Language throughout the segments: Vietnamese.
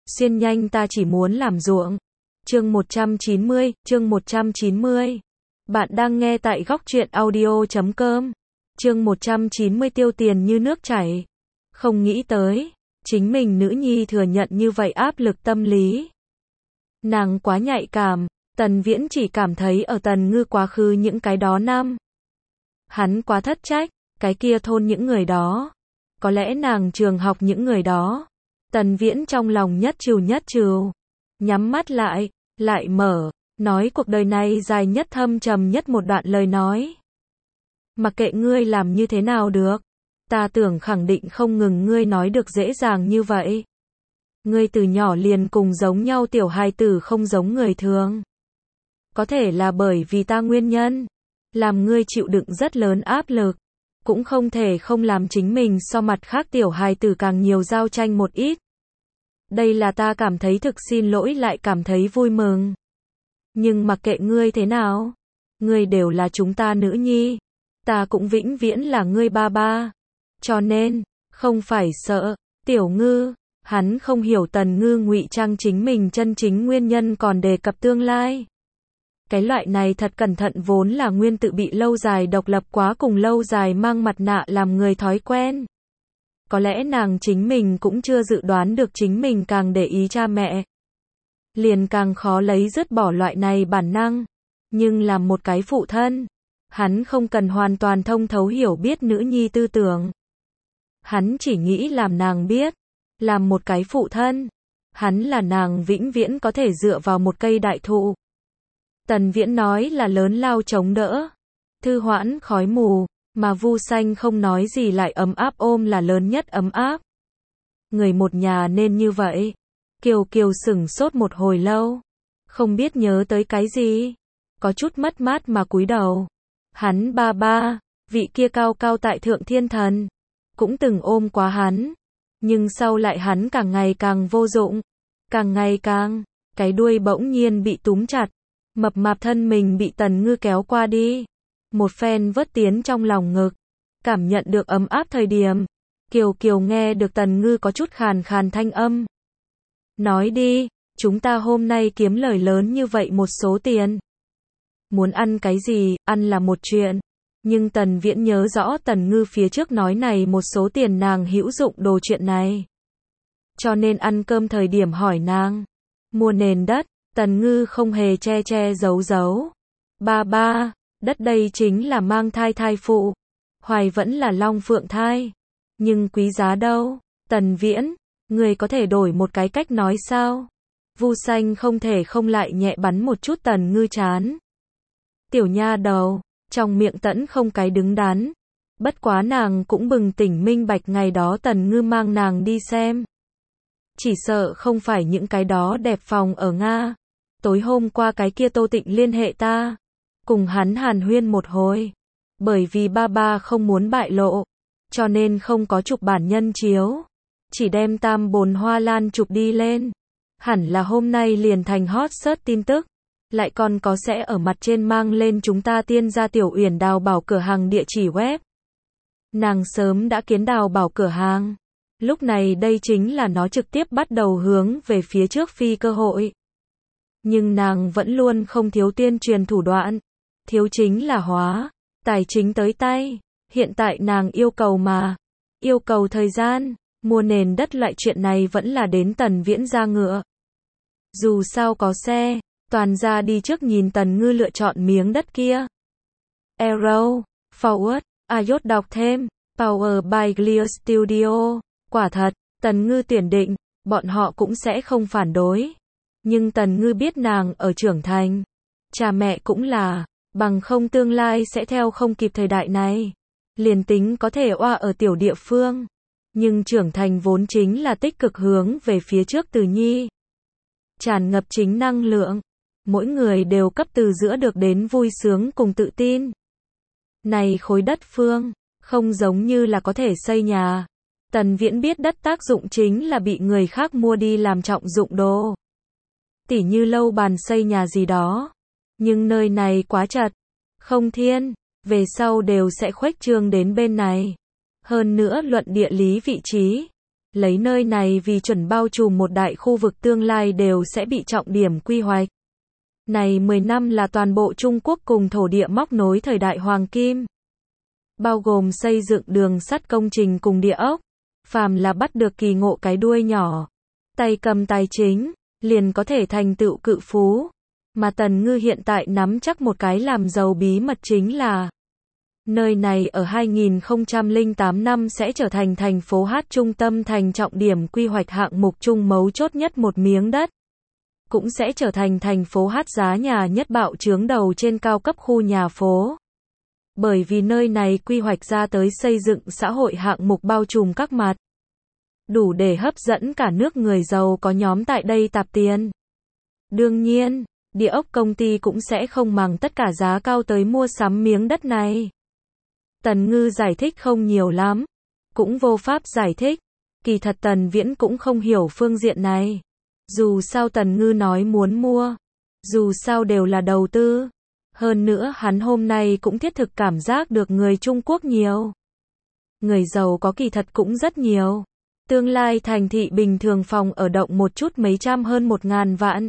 Xuyên nhanh ta chỉ muốn làm ruộng. Chương 190. Bạn đang nghe tại góc truyện audio.com. Chương 190 tiêu tiền như nước chảy. Không nghĩ tới, chính mình nữ nhi thừa nhận như vậy áp lực tâm lý. Nàng quá nhạy cảm, Tần Viễn chỉ cảm thấy ở Tần Ngư quá khứ những cái đó năm. Hắn quá thất trách, cái kia thôn những người đó. Có lẽ nàng trường học những người đó. Tần Viễn trong lòng nhất trừ. Nhắm mắt lại mở, nói cuộc đời này dài nhất thâm trầm nhất một đoạn lời nói. Mặc kệ ngươi làm như thế nào được, ta tưởng khẳng định không ngừng ngươi nói được dễ dàng như vậy. Ngươi từ nhỏ liền cùng giống nhau tiểu hài tử không giống người thường. Có thể là bởi vì ta nguyên nhân, làm ngươi chịu đựng rất lớn áp lực, cũng không thể không làm chính mình so mặt khác tiểu hài tử càng nhiều giao tranh một ít. Đây là ta cảm thấy thực xin lỗi lại cảm thấy vui mừng. Nhưng mặc kệ ngươi thế nào, ngươi đều là chúng ta nữ nhi, ta cũng vĩnh viễn là ngươi ba ba. Cho nên, không phải sợ, Tiểu Ngư, hắn không hiểu Tần Ngư ngụy trang chính mình chân chính nguyên nhân còn đề cập tương lai. Cái loại này thật cẩn thận vốn là nguyên tự bị lâu dài độc lập quá cùng lâu dài mang mặt nạ làm người thói quen. Có lẽ nàng chính mình cũng chưa dự đoán được chính mình càng để ý cha mẹ, liền càng khó lấy dứt bỏ loại này bản năng. Nhưng làm một cái phụ thân, hắn không cần hoàn toàn thông thấu hiểu biết nữ nhi tư tưởng. Hắn chỉ nghĩ làm nàng biết, làm một cái phụ thân, hắn là nàng vĩnh viễn có thể dựa vào một cây đại thụ. Tần Viễn nói là lớn lao chống đỡ, thư hoãn khói mù, mà Vu Xanh không nói gì lại ấm áp ôm là lớn nhất ấm áp. Người một nhà nên như vậy. Kiều sửng sốt một hồi lâu, không biết nhớ tới cái gì, có chút mất mát mà cúi đầu. Hắn ba ba, vị kia cao cao tại thượng thiên thần, cũng từng ôm quá hắn, nhưng sau lại hắn càng ngày càng vô dụng, càng ngày càng, cái đuôi bỗng nhiên bị túm chặt, mập mạp thân mình bị Tần Ngư kéo qua đi, một phen vớt tiến trong lòng ngực, cảm nhận được ấm áp thời điểm, Kiều nghe được Tần Ngư có chút khàn thanh âm. Nói đi, chúng ta hôm nay kiếm lời lớn như vậy một số tiền. Muốn ăn cái gì, ăn là một chuyện. Nhưng Tần Viễn nhớ rõ Tần Ngư phía trước nói này một số tiền nàng hữu dụng đồ chuyện này. Cho nên ăn cơm thời điểm hỏi nàng. Mua nền đất, Tần Ngư không hề che giấu. Ba, đất đây chính là mang thai phụ. Hoài vẫn là long phượng thai. Nhưng quý giá đâu, Tần Viễn. Người có thể đổi một cái cách nói sao? Vu Xanh không thể không lại nhẹ bắn một chút Tần Ngư chán. Tiểu nha đầu, trong miệng tẫn không cái đứng đắn. Bất quá nàng cũng bừng tỉnh minh bạch ngày đó Tần Ngư mang nàng đi xem. Chỉ sợ không phải những cái đó đẹp phòng ở Nga. Tối hôm qua cái kia Tô Tịnh liên hệ ta. Cùng hắn hàn huyên một hồi. Bởi vì ba không muốn bại lộ. Cho nên không có chụp bản nhân chiếu. Chỉ đem tam bồn hoa lan chụp đi lên. Hẳn là hôm nay liền thành hot search tin tức. Lại còn có sẽ ở mặt trên mang lên chúng ta tiên gia Tiểu Uyển đào bảo cửa hàng địa chỉ web. Nàng sớm đã kiến đào bảo cửa hàng. Lúc này đây chính là nó trực tiếp bắt đầu hướng về phía trước phi cơ hội. Nhưng nàng vẫn luôn không thiếu tuyên truyền thủ đoạn. Thiếu chính là hóa, tài chính tới tay. Hiện tại nàng yêu cầu thời gian. Mua nền đất loại chuyện này vẫn là đến Tần Viễn ra ngựa. Dù sao có xe, toàn ra đi trước nhìn Tần Ngư lựa chọn miếng đất kia. Arrow, Forward, iOS đọc thêm, Power by Clear Studio. Quả thật, Tần Ngư tuyển định, bọn họ cũng sẽ không phản đối. Nhưng Tần Ngư biết nàng ở trưởng thành. Cha mẹ cũng là, bằng không tương lai sẽ theo không kịp thời đại này. Liền tính có thể oa ở tiểu địa phương. Nhưng trưởng thành vốn chính là tích cực hướng về phía trước từ nhi. Tràn ngập chính năng lượng. Mỗi người đều cấp từ giữa được đến vui sướng cùng tự tin. Này khối đất phương, không giống như là có thể xây nhà. Tần Viễn biết đất tác dụng chính là bị người khác mua đi làm trọng dụng đồ. Tỉ như lâu bàn xây nhà gì đó. Nhưng nơi này quá chật, không thiên, về sau đều sẽ khuếch trương đến bên này. Hơn nữa luận địa lý vị trí, Lấy nơi này vì chuẩn bao trùm một đại khu vực tương lai đều sẽ bị trọng điểm quy hoạch. Này 10 năm là toàn bộ Trung Quốc cùng thổ địa móc nối thời đại Hoàng Kim. Bao gồm xây dựng đường sắt công trình cùng địa ốc. Phàm là bắt được kỳ ngộ cái đuôi nhỏ, tay cầm tài chính, liền có thể thành tựu cự phú. Mà Tần Ngư hiện tại nắm chắc một cái làm giàu bí mật chính là nơi này ở 2008 năm sẽ trở thành thành phố H trung tâm thành trọng điểm quy hoạch hạng mục chung mấu chốt nhất một miếng đất. Cũng sẽ trở thành thành phố H giá nhà nhất bạo chướng đầu trên cao cấp khu nhà phố. Bởi vì nơi này quy hoạch ra tới xây dựng xã hội hạng mục bao trùm các mặt. Đủ để hấp dẫn cả nước người giàu có nhóm tại đây tạp tiền. Đương nhiên, địa ốc công ty cũng sẽ không màng tất cả giá cao tới mua sắm miếng đất này. Tần Ngư giải thích không nhiều lắm. Cũng vô pháp giải thích. Kỳ thật Tần Viễn cũng không hiểu phương diện này. Dù sao Tần Ngư nói muốn mua. Dù sao đều là đầu tư. Hơn nữa hắn hôm nay cũng thiết thực cảm giác được người Trung Quốc nhiều. Người giàu có kỳ thật cũng rất nhiều. Tương lai thành thị bình thường phòng ở động một chút mấy trăm hơn 1.000 vạn.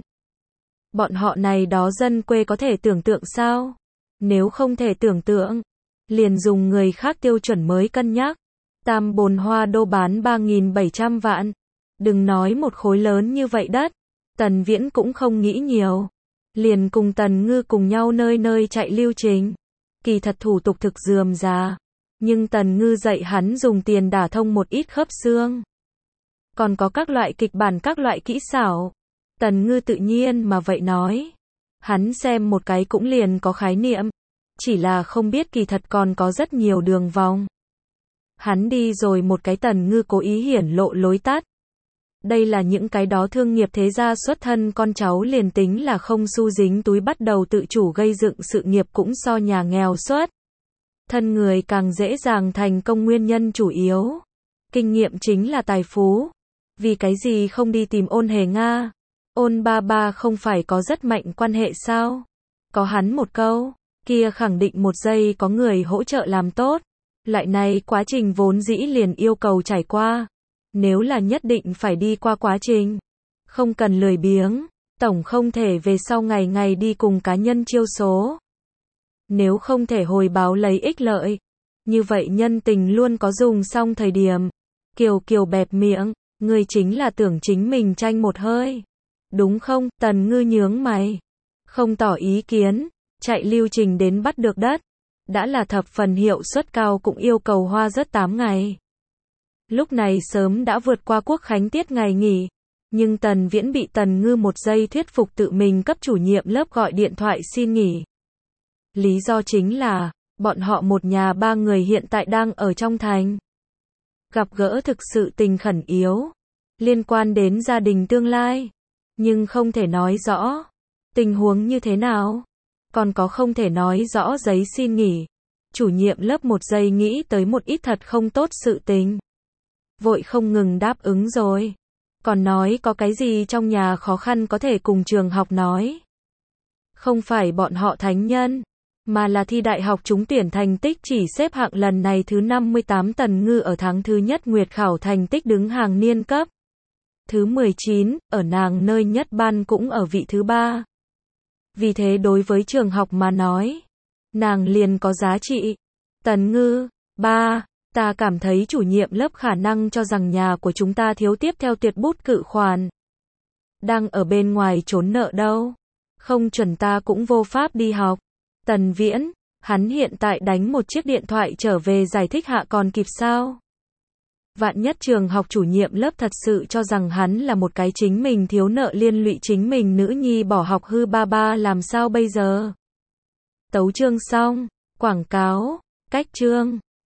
Bọn họ này đó dân quê có thể tưởng tượng sao? Nếu không thể tưởng tượng, liền dùng người khác tiêu chuẩn mới cân nhắc. Tam Bồn Hoa Đô bán 3.700 vạn. Đừng nói một khối lớn như vậy đất. Tần Viễn cũng không nghĩ nhiều. Liền cùng Tần Ngư cùng nhau nơi nơi chạy lưu trình. Kỳ thật thủ tục thực rườm rà. Nhưng Tần Ngư dạy hắn dùng tiền đả thông một ít khớp xương. Còn có các loại kịch bản, các loại kỹ xảo. Tần Ngư tự nhiên mà vậy nói. Hắn xem một cái cũng liền có khái niệm. Chỉ là không biết kỳ thật còn có rất nhiều đường vòng. Hắn đi rồi một cái Tần Ngư cố ý hiển lộ lối tắt. Đây là những cái đó thương nghiệp thế gia xuất thân con cháu liền tính là không xu dính túi bắt đầu tự chủ gây dựng sự nghiệp cũng so nhà nghèo xuất. Thân người càng dễ dàng thành công nguyên nhân chủ yếu. Kinh nghiệm chính là tài phú. Vì cái gì không đi tìm Ôn Hề Nga? Ôn ba ba không phải có rất mạnh quan hệ sao? Có hắn một câu, kia khẳng định một giây có người hỗ trợ làm tốt. Lại này quá trình vốn dĩ liền yêu cầu trải qua. Nếu là nhất định phải đi qua quá trình, không cần lười biếng, tổng không thể về sau ngày ngày đi cùng cá nhân chiêu số. Nếu không thể hồi báo lấy ích lợi, như vậy nhân tình luôn có dùng xong thời điểm. Kiều Kiều bẹp miệng, ngươi chính là tưởng chính mình tranh một hơi. Đúng không? Tần Ngư nhướng mày. Không tỏ ý kiến, chạy lưu trình đến bắt được đất. Đã là thập phần hiệu suất cao cũng yêu cầu hoa rất 8 ngày. Lúc này sớm đã vượt qua quốc khánh tiết ngày nghỉ. Nhưng Tần Viễn bị Tần Ngư một giây thuyết phục tự mình cấp chủ nhiệm lớp gọi điện thoại xin nghỉ. Lý do chính là, bọn họ một nhà 3 người hiện tại đang ở trong thành. Gặp gỡ thực sự tình khẩn yếu. Liên quan đến gia đình tương lai. Nhưng không thể nói rõ. Tình huống như thế nào? Còn có không thể nói rõ giấy xin nghỉ. Chủ nhiệm lớp một giây nghĩ tới một ít thật không tốt sự tình. Vội không ngừng đáp ứng rồi. Còn nói có cái gì trong nhà khó khăn có thể cùng trường học nói. Không phải bọn họ thánh nhân, mà là thi đại học trúng tuyển thành tích chỉ xếp hạng lần này thứ 58. Tần Ngư ở tháng thứ nhất nguyệt khảo thành tích đứng hàng niên cấp. Thứ 19, ở nàng nơi nhất ban cũng ở vị thứ 3. Vì thế đối với trường học mà nói, nàng liền có giá trị. Tần Ngư, ba, ta cảm thấy chủ nhiệm lớp khả năng cho rằng nhà của chúng ta thiếu tiếp theo tuyệt bút cự khoản. Đang ở bên ngoài trốn nợ đâu. Không chuẩn ta cũng vô pháp đi học. Tần Viễn, hắn hiện tại đánh một chiếc điện thoại trở về giải thích hạ còn kịp sao? Vạn nhất trường học chủ nhiệm lớp thật sự cho rằng hắn là một cái chính mình thiếu nợ liên lụy chính mình nữ nhi bỏ học hư ba ba làm sao bây giờ? Tấu chương xong, quảng cáo, cách chương.